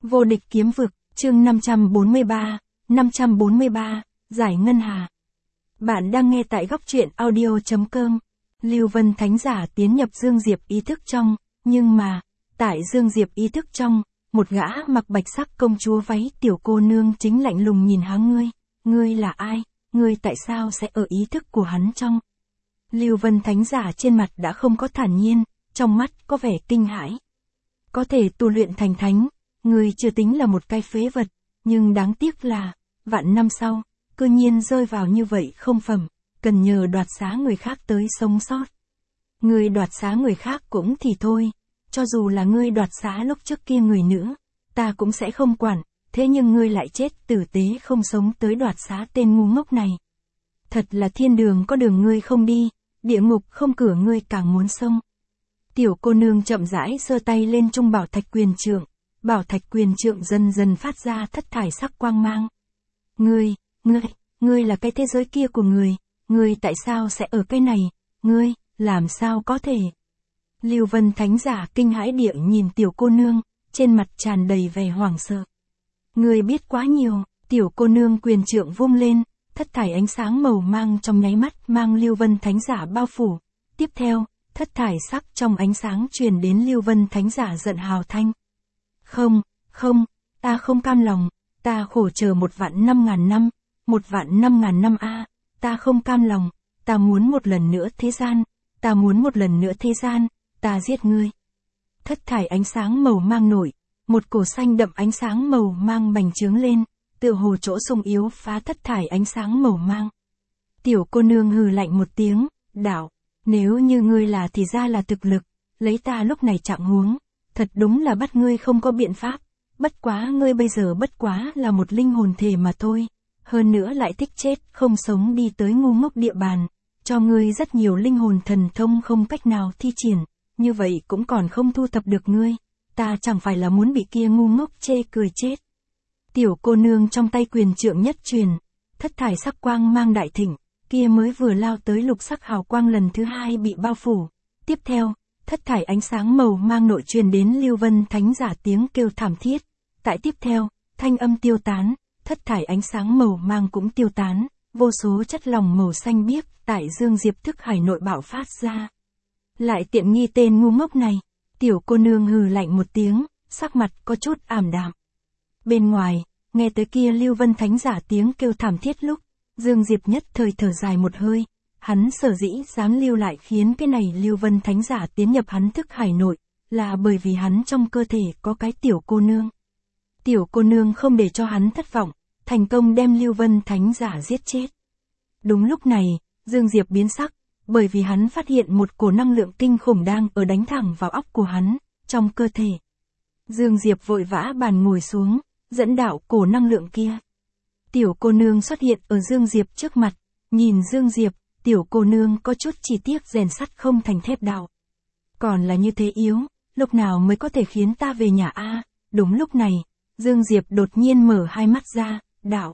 Vô địch kiếm vực, chương 543, Giải Ngân Hà. Bạn đang nghe tại góc truyện audio.com. Lưu Vân Thánh Giả tiến nhập Dương Diệp ý thức trong, nhưng mà, tại Dương Diệp ý thức trong, một gã mặc bạch sắc công chúa váy tiểu cô nương chính lạnh lùng nhìn hắn ngươi là ai, ngươi tại sao sẽ ở ý thức của hắn trong? Lưu Vân Thánh Giả trên mặt đã không có thản nhiên, trong mắt có vẻ kinh hãi. Có thể tu luyện thành thánh, ngươi chưa tính là một cái phế vật, nhưng đáng tiếc là, vạn năm sau, cư nhiên rơi vào như vậy không phẩm, cần nhờ đoạt xá người khác tới sống sót. Ngươi đoạt xá người khác cũng thì thôi, cho dù là ngươi đoạt xá lúc trước kia người nữa, ta cũng sẽ không quản, thế nhưng ngươi lại chết tử tế không sống tới đoạt xá tên ngu ngốc này. Thật là thiên đường có đường ngươi không đi, địa ngục không cửa ngươi càng muốn xông. Tiểu cô nương chậm rãi giơ tay lên trung bảo thạch quyền trượng dần dần phát ra thất thải sắc quang mang. Ngươi là cái thế giới kia của ngươi tại sao sẽ ở cái này, ngươi, làm sao có thể? Lưu Vân Thánh Giả kinh hãi địa nhìn tiểu cô nương, trên mặt tràn đầy vẻ hoảng sợ. Ngươi biết quá nhiều, tiểu cô nương quyền trượng vung lên, thất thải ánh sáng màu mang trong nháy mắt mang Lưu Vân Thánh Giả bao phủ. Tiếp theo, thất thải sắc trong ánh sáng truyền đến Lưu Vân Thánh Giả giận hào thanh. Không, ta không cam lòng, ta khổ chờ 1.500.000 năm, 1.500.000 năm a, ta không cam lòng, ta muốn một lần nữa thế gian, ta giết ngươi. Thất thải ánh sáng màu mang nổi, một cổ xanh đậm ánh sáng màu mang bành trướng lên, tựa hồ chỗ sung yếu phá thất thải ánh sáng màu mang. Tiểu cô nương hừ lạnh một tiếng, đạo, nếu như ngươi là thì ra là thực lực, lấy ta lúc này trạng huống, thật đúng là bắt ngươi không có biện pháp, bất quá ngươi bây giờ bất quá là một linh hồn thể mà thôi, hơn nữa lại thích chết không sống đi tới ngu ngốc địa bàn, cho ngươi rất nhiều linh hồn thần thông không cách nào thi triển, như vậy cũng còn không thu thập được ngươi, ta chẳng phải là muốn bị kia ngu ngốc chê cười chết. Tiểu cô nương trong tay quyền trượng nhất truyền, thất thải sắc quang mang đại thịnh, kia mới vừa lao tới lục sắc hào quang lần thứ hai bị bao phủ, tiếp theo, thất thải ánh sáng màu mang nội truyền đến Lưu Vân Thánh Giả tiếng kêu thảm thiết, tại tiếp theo, thanh âm tiêu tán, thất thải ánh sáng màu mang cũng tiêu tán, vô số chất lỏng màu xanh biếc tại Dương Diệp thức hải nội bạo phát ra. Lại tiện nghi tên ngu ngốc này, tiểu cô nương hừ lạnh một tiếng, sắc mặt có chút ảm đạm. Bên ngoài, nghe tới kia Lưu Vân Thánh Giả tiếng kêu thảm thiết lúc, Dương Diệp nhất thời thở dài một hơi, hắn sở dĩ dám lưu lại khiến cái này Lưu Vân Thánh Giả tiến nhập hắn thức hải nội, là bởi vì hắn trong cơ thể có cái tiểu cô nương. Tiểu cô nương không để cho hắn thất vọng, thành công đem Lưu Vân Thánh Giả giết chết. Đúng lúc này, Dương Diệp biến sắc, bởi vì hắn phát hiện một cổ năng lượng kinh khủng đang ở đánh thẳng vào óc của hắn, trong cơ thể. Dương Diệp vội vã bàn ngồi xuống, dẫn đạo cổ năng lượng kia. Tiểu cô nương xuất hiện ở Dương Diệp trước mặt, nhìn Dương Diệp, tiểu cô nương có chút chỉ tiếc rèn sắt không thành thép đạo. Còn là như thế yếu, lúc nào mới có thể khiến ta về nhà a? Đúng lúc này, Dương Diệp đột nhiên mở hai mắt ra, đạo.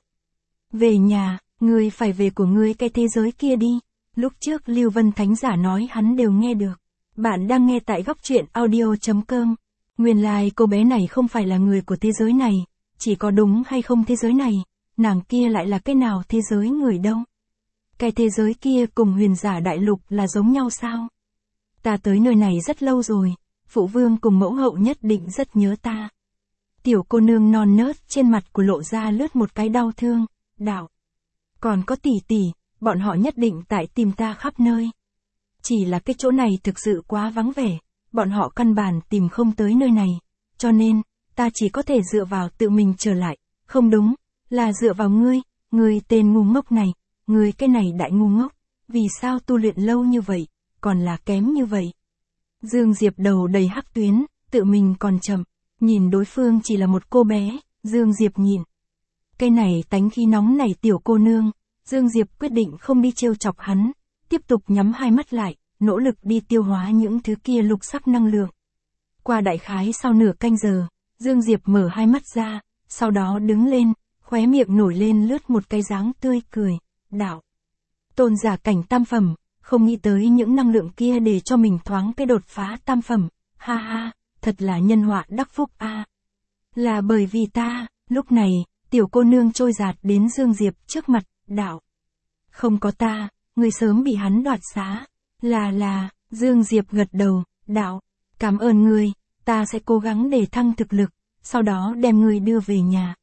Về nhà, ngươi phải về của ngươi cái thế giới kia đi. Lúc trước Lưu Vân Thánh Giả nói hắn đều nghe được. Bạn đang nghe tại góc truyện audio.com. Nguyên lai cô bé này không phải là người của thế giới này, chỉ có đúng hay không thế giới này, nàng kia lại là cái nào thế giới người đâu? Cái thế giới kia cùng Huyền Giả Đại Lục là giống nhau sao? Ta tới nơi này rất lâu rồi, phụ vương cùng mẫu hậu nhất định rất nhớ ta. Tiểu cô nương non nớt trên mặt của lộ ra lướt một cái đau thương, đạo. Còn có tỷ tỷ, bọn họ nhất định tại tìm ta khắp nơi. Chỉ là cái chỗ này thực sự quá vắng vẻ, bọn họ căn bản tìm không tới nơi này, cho nên, ta chỉ có thể dựa vào tự mình trở lại, không đúng, là dựa vào ngươi tên ngu ngốc này, ngươi cái này đại ngu ngốc, vì sao tu luyện lâu như vậy, còn là kém như vậy. Dương Diệp đầu đầy hắc tuyến, tự mình còn chậm, nhìn đối phương chỉ là một cô bé, Dương Diệp nhìn. Cái này tánh khí nóng này tiểu cô nương, Dương Diệp quyết định không đi trêu chọc hắn, tiếp tục nhắm hai mắt lại, nỗ lực đi tiêu hóa những thứ kia lục sắc năng lượng. Qua đại khái sau nửa canh giờ, Dương Diệp mở hai mắt ra, sau đó đứng lên, khóe miệng nổi lên lướt một cái dáng tươi cười, đạo. Tôn giả cảnh tam phẩm, không nghĩ tới những năng lượng kia để cho mình thoáng cái đột phá tam phẩm, ha ha, thật là nhân họa đắc phúc a. Là bởi vì ta, lúc này, tiểu cô nương trôi dạt đến Dương Diệp trước mặt, đạo. Không có ta, ngươi sớm bị hắn đoạt xá. Là, Dương Diệp gật đầu, đạo. Cảm ơn ngươi, ta sẽ cố gắng để thăng thực lực, sau đó đem ngươi đưa về nhà.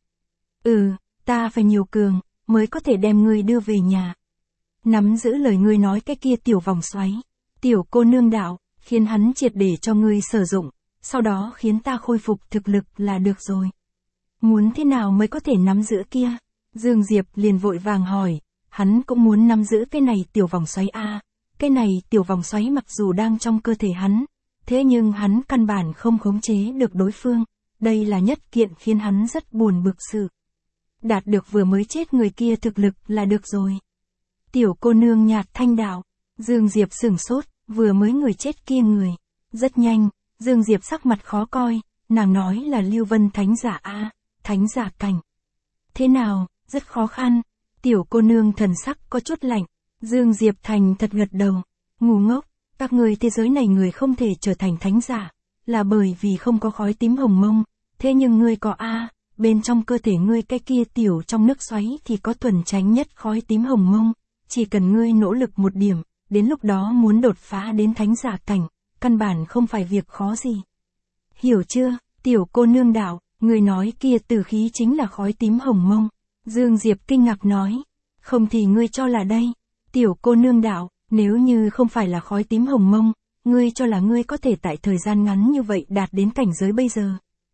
Ta phải nhiều cường, mới có thể đem ngươi đưa về nhà. Nắm giữ lời ngươi nói cái kia tiểu vòng xoáy. Tiểu cô nương đạo, khiến hắn triệt để cho ngươi sử dụng, sau đó khiến ta khôi phục thực lực là được rồi. Muốn thế nào mới có thể nắm giữ kia? Dương Diệp liền vội vàng hỏi, hắn cũng muốn nắm giữ cái này tiểu vòng xoáy a. Cái này tiểu vòng xoáy mặc dù đang trong cơ thể hắn, thế nhưng hắn căn bản không khống chế được đối phương, đây là nhất kiện khiến hắn rất buồn bực sự. Đạt được vừa mới chết người kia thực lực là được rồi. Tiểu cô nương nhạt thanh đạo, Dương Diệp sửng sốt, vừa mới người chết kia người. Rất nhanh, Dương Diệp sắc mặt khó coi, nàng nói là Lưu Vân thánh giả a, thánh giả cảnh. Thế nào, rất khó khăn. Tiểu cô nương thần sắc có chút lạnh, Dương Diệp thành thật gật đầu. Ngu ngốc, các người thế giới này người không thể trở thành thánh giả, là bởi vì không có khói tím hồng mông, thế nhưng ngươi có a, bên trong cơ thể ngươi cái kia tiểu trong nước xoáy thì có thuần tránh nhất khói tím hồng mông, chỉ cần ngươi nỗ lực một điểm, đến lúc đó muốn đột phá đến thánh giả cảnh, căn bản không phải việc khó gì. Hiểu chưa, tiểu cô nương đạo, ngươi nói kia tử khí chính là khói tím hồng mông. Dương Diệp kinh ngạc nói, không thì ngươi cho là đây. Tiểu cô nương đạo, nếu như không phải là khói tím hồng mông, ngươi cho là ngươi có thể tại thời gian ngắn như vậy đạt đến cảnh giới bây giờ.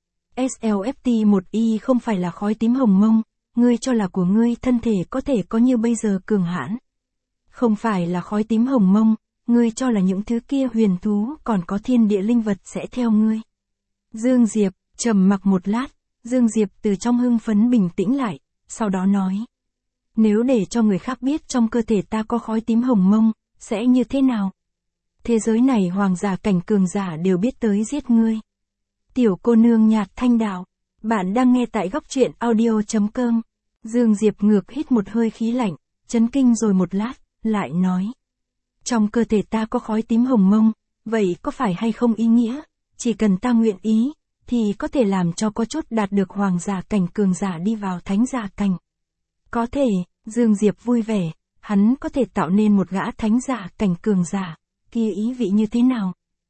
SLFT1I không phải là khói tím hồng mông, ngươi cho là của ngươi thân thể có thể có như bây giờ cường hãn. Không phải là khói tím hồng mông, ngươi cho là những thứ kia huyền thú còn có thiên địa linh vật sẽ theo ngươi. Dương Diệp, trầm mặc một lát, Dương Diệp từ trong hưng phấn bình tĩnh lại, sau đó nói. Nếu để cho người khác biết trong cơ thể ta có khói tím hồng mông, sẽ như thế nào? Thế giới này hoàng giả cảnh cường giả đều biết tới giết ngươi. Tiểu cô nương nhạt thanh đạo, bạn đang nghe tại góc truyện audio.com. Dương Diệp ngược hít một hơi khí lạnh, chấn kinh rồi một lát, lại nói. Trong cơ thể ta có khói tím hồng mông, vậy có phải hay không ý nghĩa, chỉ cần ta nguyện ý, thì có thể làm cho có chút đạt được hoàng giả cảnh cường giả đi vào thánh giả cảnh. Có thể, Dương Diệp vui vẻ, hắn có thể tạo nên một gã thánh giả cảnh cường giả, kia ý vị như thế nào?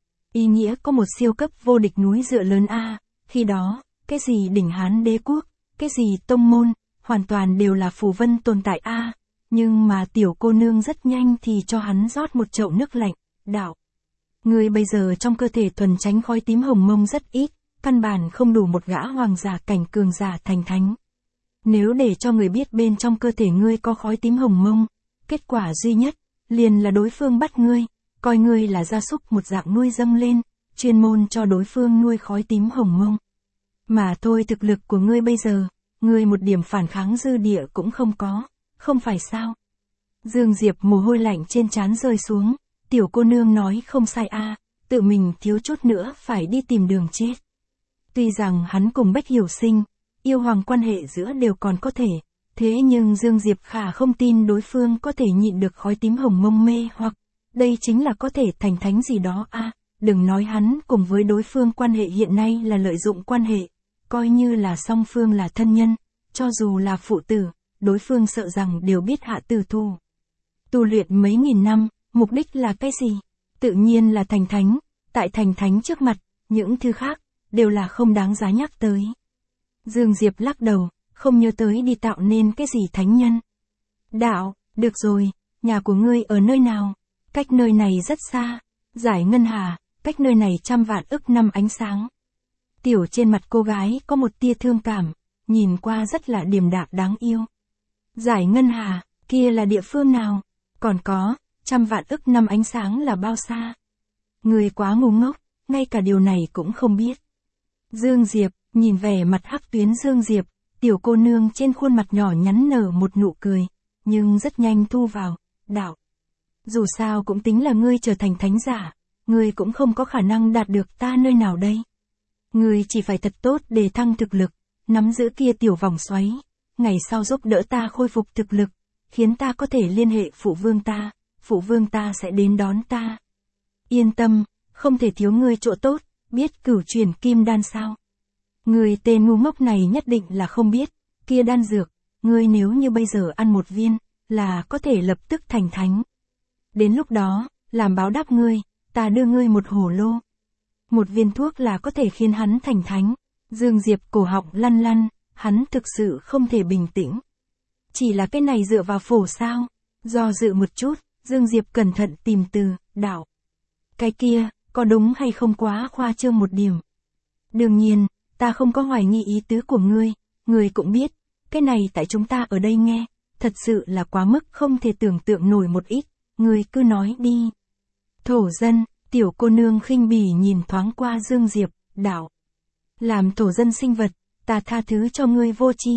Ý nghĩa có một siêu cấp vô địch núi dựa lớn a, khi đó, cái gì đỉnh Hán đế quốc, cái gì tông môn, hoàn toàn đều là phù vân tồn tại a. Nhưng mà tiểu cô nương rất nhanh thì cho hắn rót một chậu nước lạnh, đạo. Người bây giờ trong cơ thể thuần tránh khói tím hồng mông rất ít, căn bản không đủ một gã hoàng giả cảnh cường giả thành thánh. Nếu để cho người biết bên trong cơ thể ngươi có khói tím hồng mông, kết quả duy nhất, liền là đối phương bắt ngươi, coi ngươi là gia súc một dạng nuôi dâng lên, chuyên môn cho đối phương nuôi khói tím hồng mông. Mà thôi thực lực của ngươi bây giờ, ngươi một điểm phản kháng dư địa cũng không có, không phải sao? Dương Diệp mồ hôi lạnh trên trán rơi xuống, tiểu cô nương nói không sai a, tự mình thiếu chút nữa phải đi tìm đường chết. Tuy rằng hắn cùng Bách Hiểu Sinh, yêu hoàng quan hệ giữa đều còn có thể, thế nhưng Dương Diệp khả không tin đối phương có thể nhịn được khói tím hồng mông mê hoặc, đây chính là có thể thành thánh gì đó a. Đừng nói hắn cùng với đối phương quan hệ hiện nay là lợi dụng quan hệ, coi như là song phương là thân nhân, cho dù là phụ tử, đối phương sợ rằng đều biết hạ tử thủ. Tu luyện mấy nghìn năm, mục đích là cái gì? Tự nhiên là thành thánh, tại thành thánh trước mặt, những thứ khác, đều là không đáng giá nhắc tới. Dương Diệp lắc đầu, không nhớ tới đi tạo nên cái gì thánh nhân. Đạo, được rồi, nhà của ngươi ở nơi nào? Cách nơi này rất xa. Giải Ngân Hà, cách nơi này 100 vạn ức năm ánh sáng. Tiểu trên mặt cô gái có một tia thương cảm, nhìn qua rất là điềm đạm đáng yêu. Giải Ngân Hà, kia là địa phương nào? Còn có, 100 vạn ức năm ánh sáng là bao xa? Người quá ngu ngốc, ngay cả điều này cũng không biết. Dương Diệp, nhìn vẻ mặt hắc tuyến Dương Diệp, tiểu cô nương trên khuôn mặt nhỏ nhắn nở một nụ cười, nhưng rất nhanh thu vào, đạo. Dù sao cũng tính là ngươi trở thành thánh giả, ngươi cũng không có khả năng đạt được ta nơi nào đây. Ngươi chỉ phải thật tốt để thăng thực lực, nắm giữ kia tiểu vòng xoáy, ngày sau giúp đỡ ta khôi phục thực lực, khiến ta có thể liên hệ phụ vương ta sẽ đến đón ta. Yên tâm, không thể thiếu ngươi chỗ tốt, biết cửu truyền kim đan sao? Người tên ngu ngốc này nhất định là không biết, kia đan dược, ngươi nếu như bây giờ ăn một viên, là có thể lập tức thành thánh. Đến lúc đó, làm báo đáp ngươi, ta đưa ngươi một hổ lô. Một viên thuốc là có thể khiến hắn thành thánh. Dương Diệp cổ họng lăn lăn, hắn thực sự không thể bình tĩnh. Chỉ là cái này dựa vào phổ sao? Do dự một chút, Dương Diệp cẩn thận tìm từ, đạo. Cái kia, có đúng hay không quá khoa trương một điểm? Đương nhiên, ta không có hoài nghi ý tứ của ngươi cũng biết, cái này tại chúng ta ở đây nghe, thật sự là quá mức không thể tưởng tượng nổi một ít, ngươi cứ nói đi. Thổ dân, tiểu cô nương khinh bỉ nhìn thoáng qua Dương Diệp, đạo. Làm thổ dân sinh vật, ta tha thứ cho ngươi vô tri.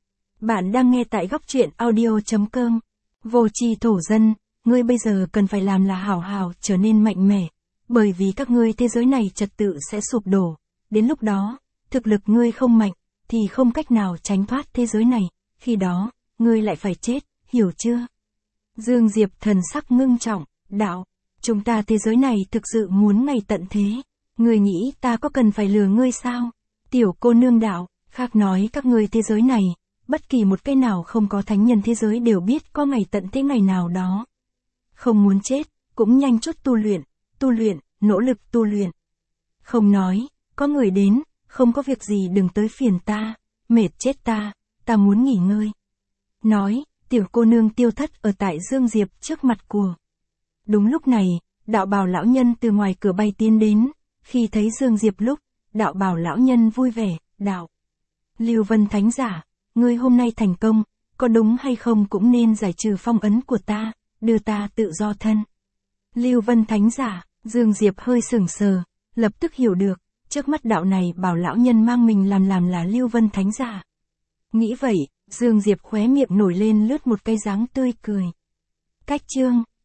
Bạn đang nghe tại góc truyện audio.com. Vô tri thổ dân, ngươi bây giờ cần phải làm là hảo hảo trở nên mạnh mẽ, bởi vì các ngươi thế giới này trật tự sẽ sụp đổ. Đến lúc đó, thực lực ngươi không mạnh, thì không cách nào tránh thoát thế giới này, khi đó, ngươi lại phải chết, hiểu chưa? Dương Diệp thần sắc ngưng trọng, đạo, chúng ta thế giới này thực sự muốn ngày tận thế. Ngươi nghĩ ta có cần phải lừa ngươi sao? Tiểu cô nương đạo, khác nói các ngươi thế giới này, bất kỳ một cái nào không có thánh nhân thế giới đều biết có ngày tận thế ngày nào đó. Không muốn chết, cũng nhanh chút tu luyện, nỗ lực tu luyện. Không nói, có người đến, không có việc gì đừng tới phiền ta, mệt chết ta muốn nghỉ ngơi. Nói, tiểu cô nương tiêu thất ở tại Dương Diệp trước mặt của. Đúng lúc này, đạo bào lão nhân từ ngoài cửa bay tiến đến, khi thấy Dương Diệp lúc, đạo bào lão nhân vui vẻ, đạo. Lưu Vân Thánh Giả, ngươi hôm nay thành công, có đúng hay không cũng nên giải trừ phong ấn của ta, đưa ta tự do thân. Lưu Vân Thánh Giả, Dương Diệp hơi sững sờ, lập tức hiểu được, trước mắt đạo này bảo lão nhân mang mình làm là Lưu Vân Thánh Giả. Nghĩ vậy, Dương Diệp khóe miệng nổi lên lướt một cái dáng tươi cười. Cách chương